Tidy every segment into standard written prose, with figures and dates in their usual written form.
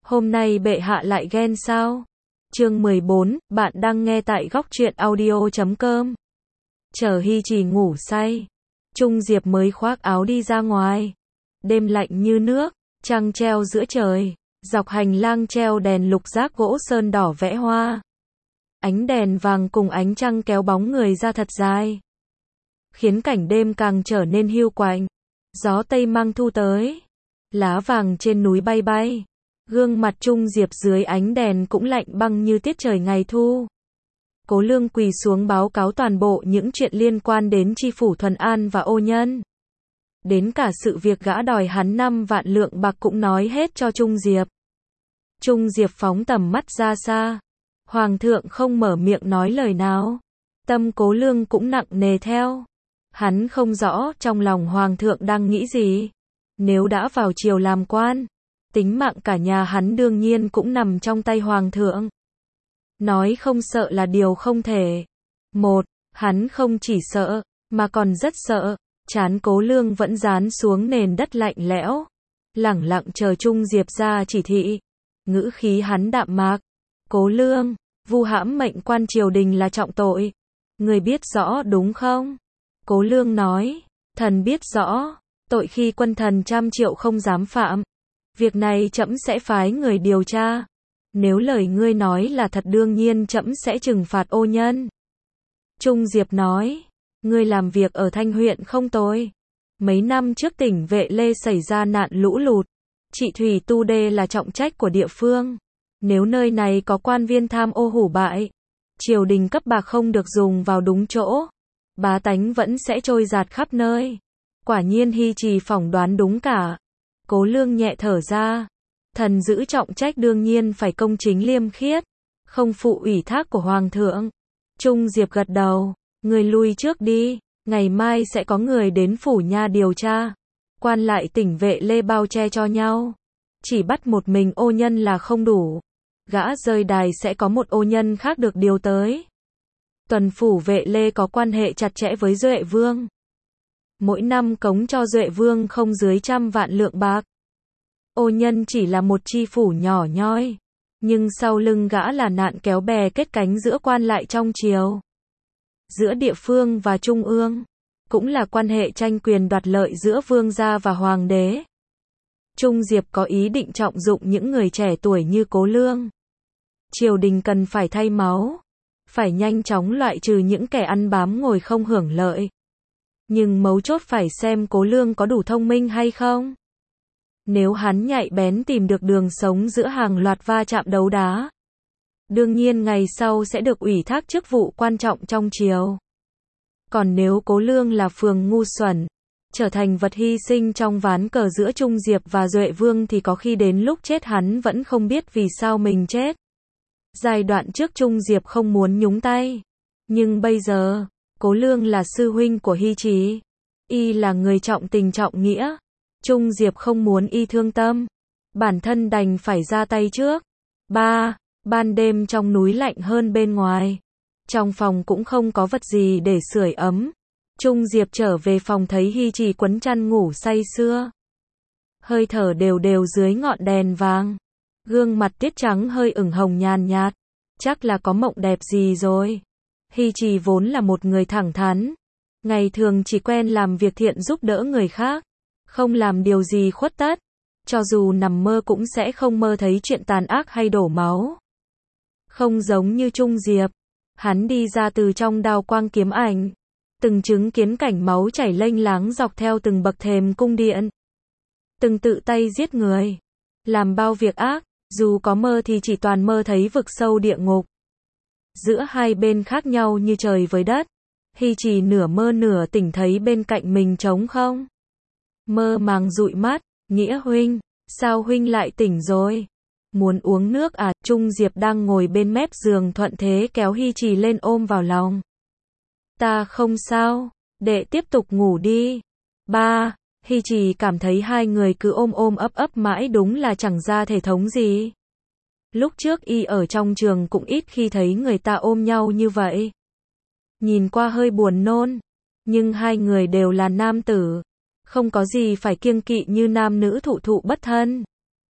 Hôm nay bệ hạ lại ghen sao? Chương 14, bạn đang nghe tại góc truyện audio.com. Chờ Hy Trì ngủ say, Trung Diệp mới khoác áo đi ra ngoài. Đêm lạnh như nước, trăng treo giữa trời, dọc hành lang treo đèn lục giác gỗ sơn đỏ vẽ hoa. Ánh đèn vàng cùng ánh trăng kéo bóng người ra thật dài, khiến cảnh đêm càng trở nên hiu quạnh. Gió tây mang thu tới, lá vàng trên núi bay bay. Gương mặt Trung Diệp dưới ánh đèn cũng lạnh băng như tiết trời ngày thu. Cố Lương quỳ xuống báo cáo toàn bộ những chuyện liên quan đến chi phủ Thuần An và Ô Nhân. Đến cả sự việc gã đòi hắn 5 vạn lượng bạc cũng nói hết cho Trung Diệp. Trung Diệp phóng tầm mắt ra xa. Hoàng thượng không mở miệng nói lời nào. Tâm Cố Lương cũng nặng nề theo. Hắn không rõ trong lòng Hoàng thượng đang nghĩ gì. Nếu đã vào triều làm quan, tính mạng cả nhà hắn đương nhiên cũng nằm trong tay Hoàng thượng. Nói không sợ là điều không thể. Hắn không chỉ sợ, mà còn rất sợ. Trán Cố Lương vẫn dán xuống nền đất lạnh lẽo, lẳng lặng chờ Trung Diệp ra chỉ thị. Ngữ khí hắn đạm mạc. Cố Lương, vu hãm mệnh quan triều đình là trọng tội. Người biết rõ đúng không? Cố Lương nói, thần biết rõ, tội khi quân thần 100 triệu không dám phạm. Việc này trẫm sẽ phái người điều tra. Nếu lời ngươi nói là thật đương nhiên trẫm sẽ trừng phạt Ô Nhân. Trung Diệp nói, ngươi làm việc ở Thanh huyện không tồi. Mấy năm trước tỉnh Vệ Lê xảy ra nạn lũ lụt. Trị thủy tu đê là trọng trách của địa phương. Nếu nơi này có quan viên tham ô hủ bại, triều đình cấp bạc không được dùng vào đúng chỗ, bá tánh vẫn sẽ trôi dạt khắp nơi. Quả nhiên Hy Trì phỏng đoán đúng cả. Cố Lương nhẹ thở ra. Thần giữ trọng trách đương nhiên phải công chính liêm khiết, không phụ ủy thác của Hoàng thượng. Trung Diệp gật đầu. Người lui trước đi, ngày mai sẽ có người đến phủ nha điều tra. Quan lại tỉnh Vệ Lê bao che cho nhau. Chỉ bắt một mình Ô Nhân là không đủ. Gã rơi đài sẽ có một Ô Nhân khác được điều tới. Tuần phủ Vệ Lê có quan hệ chặt chẽ với Duệ Vương. Mỗi năm cống cho Duệ Vương không dưới 100 vạn lượng bạc. Ô Nhân chỉ là một chi phủ nhỏ nhoi, nhưng sau lưng gã là nạn kéo bè kết cánh giữa quan lại trong triều, giữa địa phương và trung ương, cũng là quan hệ tranh quyền đoạt lợi giữa vương gia và hoàng đế. Trung Diệp có ý định trọng dụng những người trẻ tuổi như Cố Lương. Triều đình cần phải thay máu, phải nhanh chóng loại trừ những kẻ ăn bám ngồi không hưởng lợi. Nhưng mấu chốt phải xem Cố Lương có đủ thông minh hay không. Nếu hắn nhạy bén tìm được đường sống giữa hàng loạt va chạm đấu đá, đương nhiên ngày sau sẽ được ủy thác chức vụ quan trọng trong triều. Còn nếu Cố Lương là phường ngu xuẩn, trở thành vật hy sinh trong ván cờ giữa Trung Diệp và Duệ Vương thì có khi đến lúc chết hắn vẫn không biết vì sao mình chết. Giai đoạn trước Trung Diệp không muốn nhúng tay, nhưng bây giờ, Cố Lương là sư huynh của Hy Trì, y là người trọng tình trọng nghĩa. Trung Diệp không muốn y thương tâm, bản thân đành phải ra tay trước. Ban đêm trong núi lạnh hơn bên ngoài. Trong phòng cũng không có vật gì để sưởi ấm. Trung Diệp trở về phòng thấy Hy Trì quấn chăn ngủ say sưa, hơi thở đều đều dưới ngọn đèn vàng. Gương mặt tiết trắng hơi ửng hồng nhàn nhạt. Chắc là có mộng đẹp gì rồi. Hy Trì vốn là một người thẳng thắn. Ngày thường chỉ quen làm việc thiện giúp đỡ người khác, không làm điều gì khuất tất. Cho dù nằm mơ cũng sẽ không mơ thấy chuyện tàn ác hay đổ máu. Không giống như Trung Diệp. Hắn đi ra từ trong đao quang kiếm ảnh, từng chứng kiến cảnh máu chảy lênh láng dọc theo từng bậc thềm cung điện, từng tự tay giết người, làm bao việc ác. Dù có mơ thì chỉ toàn mơ thấy vực sâu địa ngục. Giữa hai bên khác nhau như trời với đất. Hy Trì nửa mơ nửa tỉnh thấy bên cạnh mình trống không. Mơ màng dụi mắt. Nghĩa huynh, sao huynh lại tỉnh rồi? Muốn uống nước à? Trung Diệp đang ngồi bên mép giường thuận thế kéo Hy Trì lên ôm vào lòng. Ta không sao, đệ tiếp tục ngủ đi. Hy Trì cảm thấy hai người cứ ôm ôm ấp ấp mãi đúng là chẳng ra thể thống gì. Lúc trước y ở trong trường cũng ít khi thấy người ta ôm nhau như vậy. Nhìn qua hơi buồn nôn, nhưng hai người đều là nam tử, không có gì phải kiêng kỵ như nam nữ thụ thụ bất thân.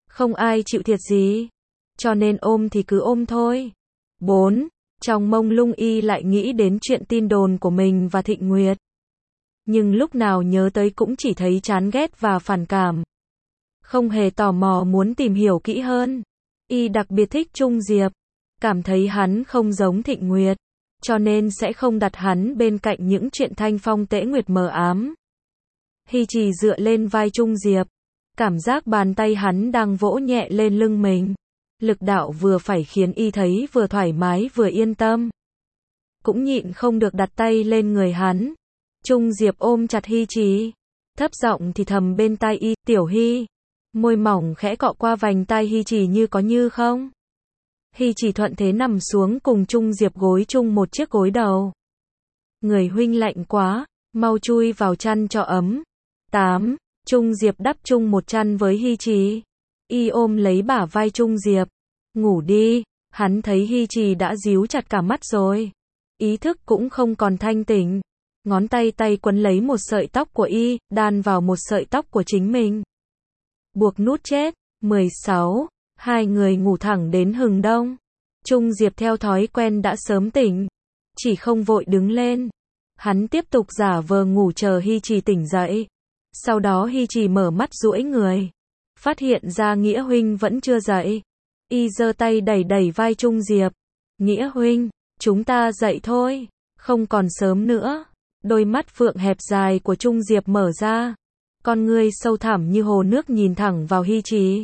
Không ai chịu thiệt gì. Cho nên ôm thì cứ ôm thôi. 4. Trong mông lung y lại nghĩ đến chuyện tin đồn của mình và Thịnh Nguyệt. Nhưng lúc nào nhớ tới cũng chỉ thấy chán ghét và phản cảm. Không hề tò mò muốn tìm hiểu kỹ hơn. Y đặc biệt thích Trung Diệp. Cảm thấy hắn không giống Thịnh Nguyệt. Cho nên sẽ không đặt hắn bên cạnh những chuyện thanh phong tễ nguyệt mờ ám. Hy Trì dựa lên vai Trung Diệp. Cảm giác bàn tay hắn đang vỗ nhẹ lên lưng mình. Lực đạo vừa phải khiến y thấy vừa thoải mái vừa yên tâm. Cũng nhịn không được đặt tay lên người hắn. Trung Diệp ôm chặt Hy Trì. Thấp giọng thì thầm bên tai y, Tiểu Hy. Môi mỏng khẽ cọ qua vành tai Hy Trì như có như không. Hy Trì thuận thế nằm xuống cùng Trung Diệp gối chung một chiếc gối đầu. Người huynh lạnh quá, mau chui vào chăn cho ấm. 8. Trung Diệp đắp chung một chăn với Hy Trì. Y ôm lấy bả vai Trung Diệp. Ngủ đi, hắn thấy Hy Trì đã díu chặt cả mắt rồi. Ý thức cũng không còn thanh tỉnh. Ngón tay quấn lấy một sợi tóc của y, đan vào một sợi tóc của chính mình. Buộc nút chết. 16. Hai người ngủ thẳng đến hừng đông. Trung Diệp theo thói quen đã sớm tỉnh. Chỉ không vội đứng lên. Hắn tiếp tục giả vờ ngủ chờ Hy Trì tỉnh dậy. Sau đó Hy Trì mở mắt duỗi người. Phát hiện ra Nghĩa huynh vẫn chưa dậy. Y giơ tay đẩy vai Trung Diệp. Nghĩa huynh, chúng ta dậy thôi. Không còn sớm nữa. Đôi mắt phượng hẹp dài của Trung Diệp mở ra. Con ngươi sâu thẳm như hồ nước nhìn thẳng vào Hy Trì.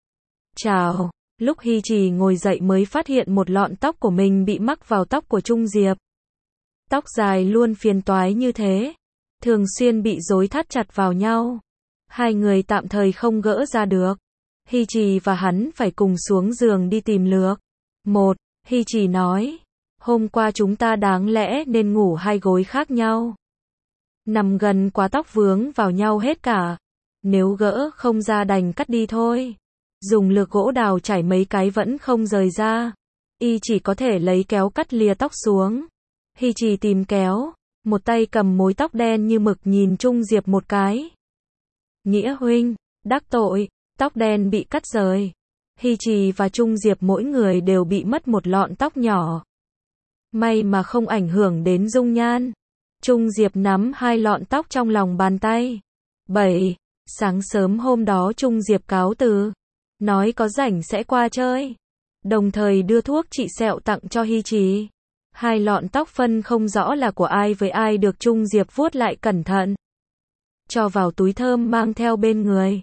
Chào. Lúc Hy Trì ngồi dậy mới phát hiện một lọn tóc của mình bị mắc vào tóc của Trung Diệp. Tóc dài luôn phiền toái như thế. Thường xuyên bị rối thắt chặt vào nhau. Hai người tạm thời không gỡ ra được. Hy Trì và hắn phải cùng xuống giường đi tìm lược. 1. Hy Trì nói. Hôm qua chúng ta đáng lẽ nên ngủ hai gối khác nhau. Nằm gần quá tóc vướng vào nhau hết cả. Nếu gỡ không ra đành cắt đi thôi. Dùng lược gỗ đào chải mấy cái vẫn không rời ra. Y chỉ có thể lấy kéo cắt lìa tóc xuống. Hy Trì tìm kéo. Một tay cầm mối tóc đen như mực nhìn Trung Diệp một cái. Nghĩa huynh, đắc tội, tóc đen bị cắt rời. Hy Trì và Trung Diệp mỗi người đều bị mất một lọn tóc nhỏ. May mà không ảnh hưởng đến dung nhan. Trung Diệp nắm hai lọn tóc trong lòng bàn tay. 7. Sáng sớm hôm đó Trung Diệp cáo từ. Nói có rảnh sẽ qua chơi. Đồng thời đưa thuốc trị sẹo tặng cho Hy Trì. Hai lọn tóc phân không rõ là của ai với ai được Trung Diệp vuốt lại cẩn thận. Cho vào túi thơm mang theo bên người.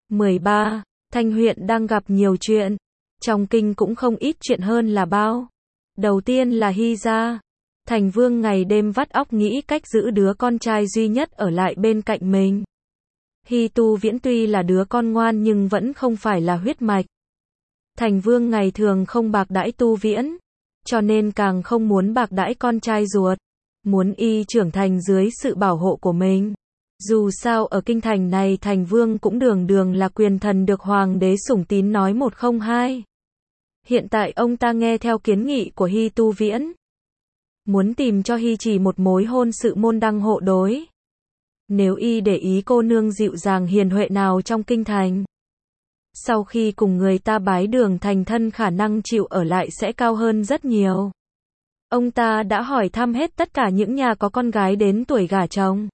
13. Thanh huyện đang gặp nhiều chuyện. Trong kinh cũng không ít chuyện hơn là bao. Đầu tiên là Hy gia. Thành Vương ngày đêm vắt óc nghĩ cách giữ đứa con trai duy nhất ở lại bên cạnh mình. Hy Tu Viễn tuy là đứa con ngoan nhưng vẫn không phải là huyết mạch. Thành Vương ngày thường không bạc đãi Tu Viễn. Cho nên càng không muốn bạc đãi con trai ruột. Muốn y trưởng thành dưới sự bảo hộ của mình. Dù sao ở kinh thành này Thành Vương cũng đường đường là quyền thần được hoàng đế sủng tín nói một không hai. Hiện tại ông ta nghe theo kiến nghị của Hy Tu Viễn. Muốn tìm cho Hy Trì một mối hôn sự môn đăng hộ đối. Nếu y để ý cô nương dịu dàng hiền huệ nào trong kinh thành. Sau khi cùng người ta bái đường thành thân khả năng chịu ở lại sẽ cao hơn rất nhiều. Ông ta đã hỏi thăm hết tất cả những nhà có con gái đến tuổi gả chồng.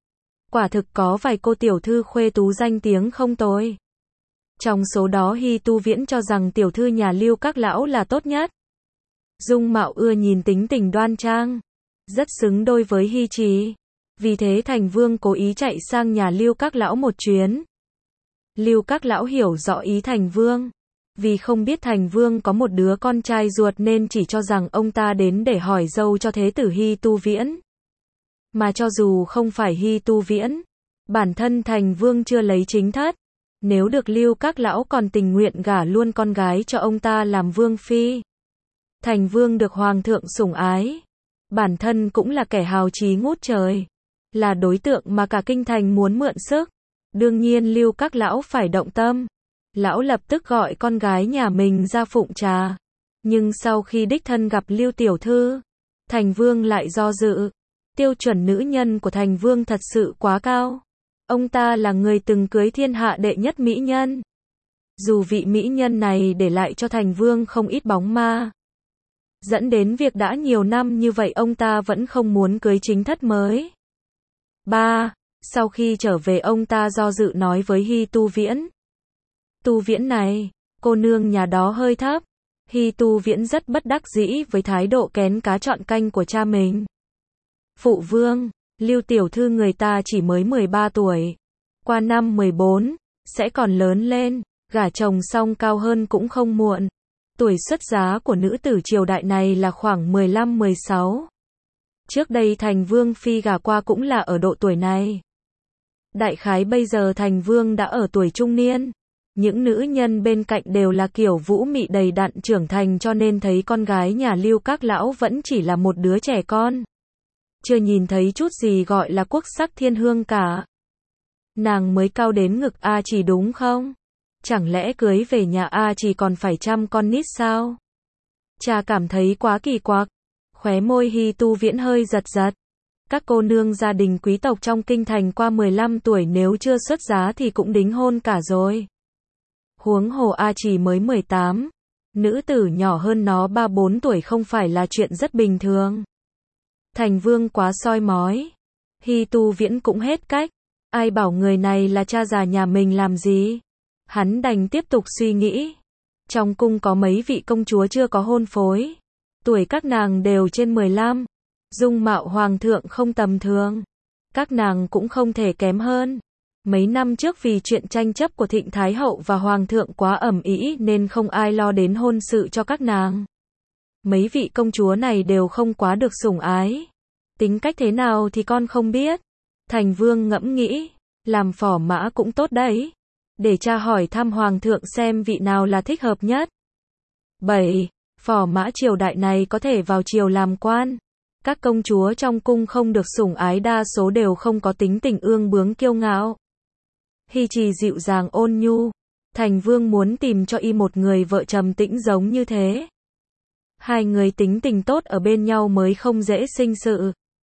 Quả thực có vài cô tiểu thư khuê tú danh tiếng không tồi. Trong số đó Hy Tu Viễn cho rằng tiểu thư nhà Lưu Các Lão là tốt nhất. Dung mạo ưa nhìn tính tình đoan trang. Rất xứng đôi với Hy Trì. Vì thế Thành Vương cố ý chạy sang nhà Lưu Các Lão một chuyến. Lưu Các Lão hiểu rõ ý Thành Vương. Vì không biết Thành Vương có một đứa con trai ruột nên chỉ cho rằng ông ta đến để hỏi dâu cho thế tử Hy Tu Viễn. Mà cho dù không phải Hy Tu Viễn, bản thân Thành Vương chưa lấy chính thất. Nếu được Lưu Các Lão còn tình nguyện gả luôn con gái cho ông ta làm vương phi. Thành Vương được hoàng thượng sủng ái. Bản thân cũng là kẻ hào trí ngút trời. Là đối tượng mà cả kinh thành muốn mượn sức. Đương nhiên Lưu Các Lão phải động tâm. Lão lập tức gọi con gái nhà mình ra phụng trà. Nhưng sau khi đích thân gặp Lưu Tiểu Thư, Thành Vương lại do dự. Tiêu chuẩn nữ nhân của Thành Vương thật sự quá cao. Ông ta là người từng cưới thiên hạ đệ nhất mỹ nhân. Dù vị mỹ nhân này để lại cho Thành Vương không ít bóng ma, dẫn đến việc đã nhiều năm như vậy ông ta vẫn không muốn cưới chính thất mới. 3. Sau khi trở về ông ta do dự nói với Hy Tu Viễn. Tu Viễn này, cô nương nhà đó hơi thấp. Hy Tu Viễn rất bất đắc dĩ với thái độ kén cá chọn canh của cha mình. Phụ vương, Lưu tiểu thư người ta chỉ mới 13 tuổi. Qua năm 14, sẽ còn lớn lên, gả chồng xong cao hơn cũng không muộn. Tuổi xuất giá của nữ tử triều đại này là khoảng 15-16. Trước đây Thành Vương phi gả qua cũng là ở độ tuổi này. Đại khái bây giờ Thành Vương đã ở tuổi trung niên. Những nữ nhân bên cạnh đều là kiểu vũ mị đầy đặn trưởng thành cho nên thấy con gái nhà Lưu các lão vẫn chỉ là một đứa trẻ con. Chưa nhìn thấy chút gì gọi là quốc sắc thiên hương cả. Nàng mới cao đến ngực A Chỉ đúng không? Chẳng lẽ cưới về nhà A Chỉ còn phải chăm con nít sao? Cha cảm thấy quá kỳ quặc. Khóe môi Hy Tu Viễn hơi giật giật. Các cô nương gia đình quý tộc trong kinh thành qua 15 tuổi nếu chưa xuất giá thì cũng đính hôn cả rồi. Huống hồ A Chỉ mới 18. Nữ tử nhỏ hơn nó 3-4 tuổi không phải là chuyện rất bình thường. Thành Vương quá soi mói. Hy Tu Viễn cũng hết cách. Ai bảo người này là cha già nhà mình làm gì? Hắn đành tiếp tục suy nghĩ. Trong cung có mấy vị công chúa chưa có hôn phối. Tuổi các nàng đều trên 15. Dung mạo hoàng thượng không tầm thường. Các nàng cũng không thể kém hơn. Mấy năm trước vì chuyện tranh chấp của Thịnh Thái Hậu và Hoàng thượng quá ầm ĩ nên không ai lo đến hôn sự cho các nàng. Mấy vị công chúa này đều không quá được sủng ái. Tính cách thế nào thì con không biết. Thành Vương ngẫm nghĩ, làm phò mã cũng tốt đấy. Để cha hỏi thăm Hoàng thượng xem vị nào là thích hợp nhất. 7. Phò mã triều đại này có thể vào triều làm quan. Các công chúa trong cung không được sủng ái đa số đều không có tính tình ương bướng kiêu ngạo. Hy Trì dịu dàng ôn nhu. Thành Vương muốn tìm cho y một người vợ trầm tĩnh giống như thế. Hai người tính tình tốt ở bên nhau mới không dễ sinh sự.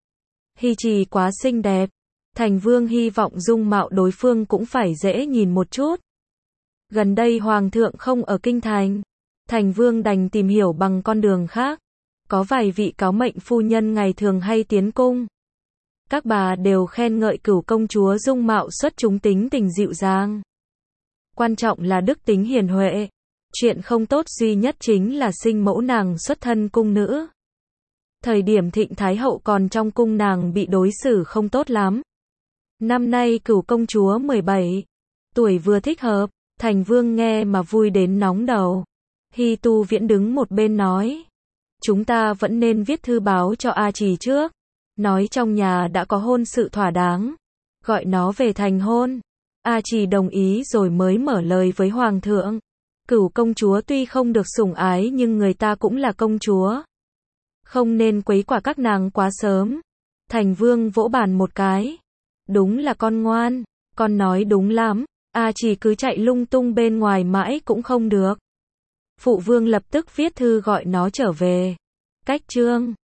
Hy Trì quá xinh đẹp. Thành Vương hy vọng dung mạo đối phương cũng phải dễ nhìn một chút. Gần đây Hoàng thượng không ở kinh thành. Thành Vương đành tìm hiểu bằng con đường khác. Có vài vị cáo mệnh phu nhân ngày thường hay tiến cung. Các bà đều khen ngợi Cửu công chúa dung mạo xuất chúng tính tình dịu dàng. Quan trọng là đức tính hiền huệ. Chuyện không tốt duy nhất chính là sinh mẫu nàng xuất thân cung nữ. Thời điểm Thịnh Thái Hậu còn trong cung nàng bị đối xử không tốt lắm. Năm nay Cửu công chúa 17. Tuổi vừa thích hợp. Thành Vương nghe mà vui đến nóng đầu. Hy Tu Viễn đứng một bên nói. Chúng ta vẫn nên viết thư báo cho A Chỉ trước. Nói trong nhà đã có hôn sự thỏa đáng. Gọi nó về thành hôn. A Chỉ đồng ý rồi mới mở lời với Hoàng thượng. Cửu công chúa tuy không được sủng ái nhưng người ta cũng là công chúa. Không nên quấy quả các nàng quá sớm. Thành Vương vỗ bàn một cái. Đúng là con ngoan. Con nói đúng lắm. A Chỉ cứ chạy lung tung bên ngoài mãi cũng không được. Phụ vương lập tức viết thư gọi nó trở về. Cách chương